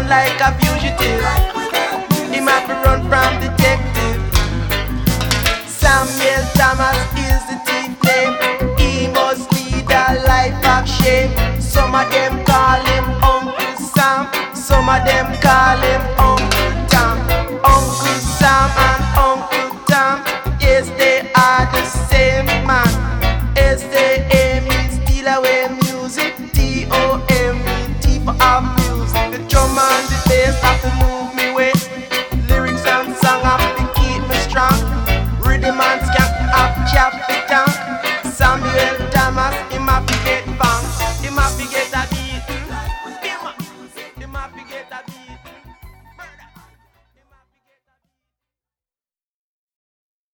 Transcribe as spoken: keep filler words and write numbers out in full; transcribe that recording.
like a fugitive. He might be run from detective. Samuel Thomas is the thief name. He must lead a life of shame. Some of them call him Uncle Sam. Some of them call him Uncle Tom. Uncle Sam and Uncle Tom, yes, they are the same man. S T A means steal away music. T O M means T for abuse. The drum and the bass have to move me weight. Lyrics and song have to keep me strong. Rhythm and skank have chop it down. Sam